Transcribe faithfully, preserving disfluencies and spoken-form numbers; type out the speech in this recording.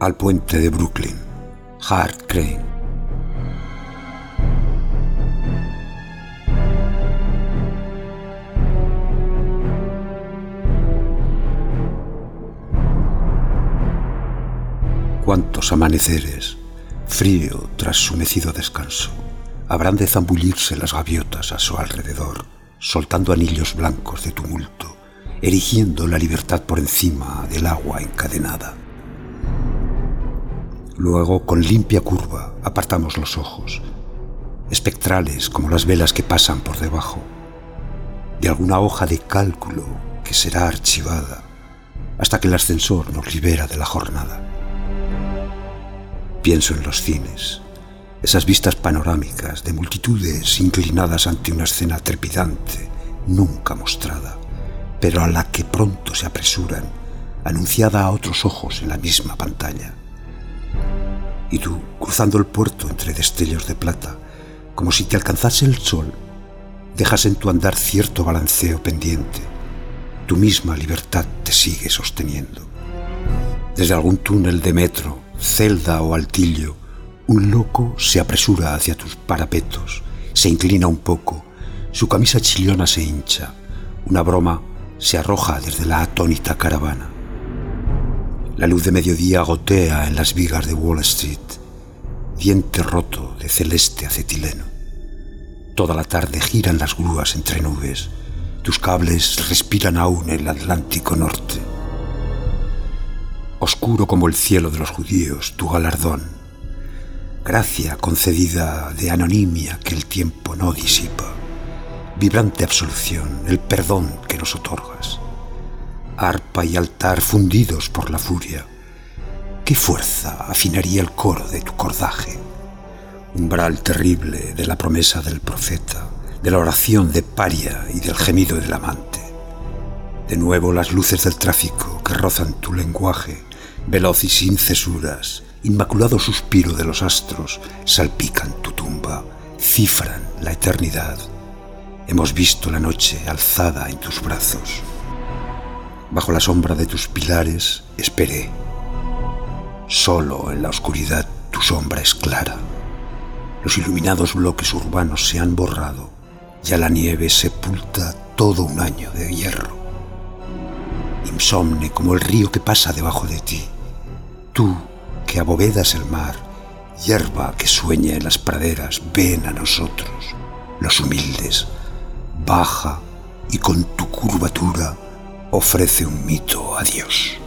al puente de Brooklyn. Hart Crane. Cuántos amaneceres, frío tras su mecido descanso, habrán de zambullirse las gaviotas a su alrededor, soltando anillos blancos de tumulto, erigiendo la libertad por encima del agua encadenada. Luego, con limpia curva, apartamos los ojos, espectrales como las velas que pasan por debajo, de alguna hoja de cálculo que será archivada hasta que el ascensor nos libera de la jornada. Pienso en los cines, esas vistas panorámicas de multitudes inclinadas ante una escena trepidante, nunca mostrada, pero a la que pronto se apresuran, anunciada a otros ojos en la misma pantalla. Y tú, cruzando el puerto entre destellos de plata, como si te alcanzase el sol, dejas en tu andar cierto balanceo pendiente. Tu misma libertad te sigue sosteniendo. Desde algún túnel de metro, celda o altillo, un loco se apresura hacia tus parapetos, se inclina un poco, su camisa chillona se hincha, una broma se arroja desde la atónita caravana. La luz de mediodía gotea en las vigas de Wall Street, diente roto de celeste acetileno. Toda la tarde giran las grúas entre nubes, tus cables respiran aún el Atlántico Norte. Oscuro como el cielo de los judíos, tu galardón, gracia concedida de anonimia que el tiempo no disipa, vibrante absolución, el perdón que nos otorgas, arpa y altar fundidos por la furia. ¿Qué fuerza afinaría el coro de tu cordaje? Umbral terrible de la promesa del profeta, de la oración de paria y del gemido del amante. De nuevo las luces del tráfico que rozan tu lenguaje, veloz y sin cesuras, inmaculado suspiro de los astros, salpican tu tumba, cifran la eternidad. Hemos visto la noche alzada en tus brazos. Bajo la sombra de tus pilares esperé. Solo en la oscuridad tu sombra es clara. Los iluminados bloques urbanos se han borrado. Ya la nieve sepulta todo un año de hierro. Insomne como el río que pasa debajo de ti. Tú, que abovedas el mar, hierba que sueña en las praderas, ven a nosotros, los humildes, baja y con tu curvatura ofrece un mito a Dios.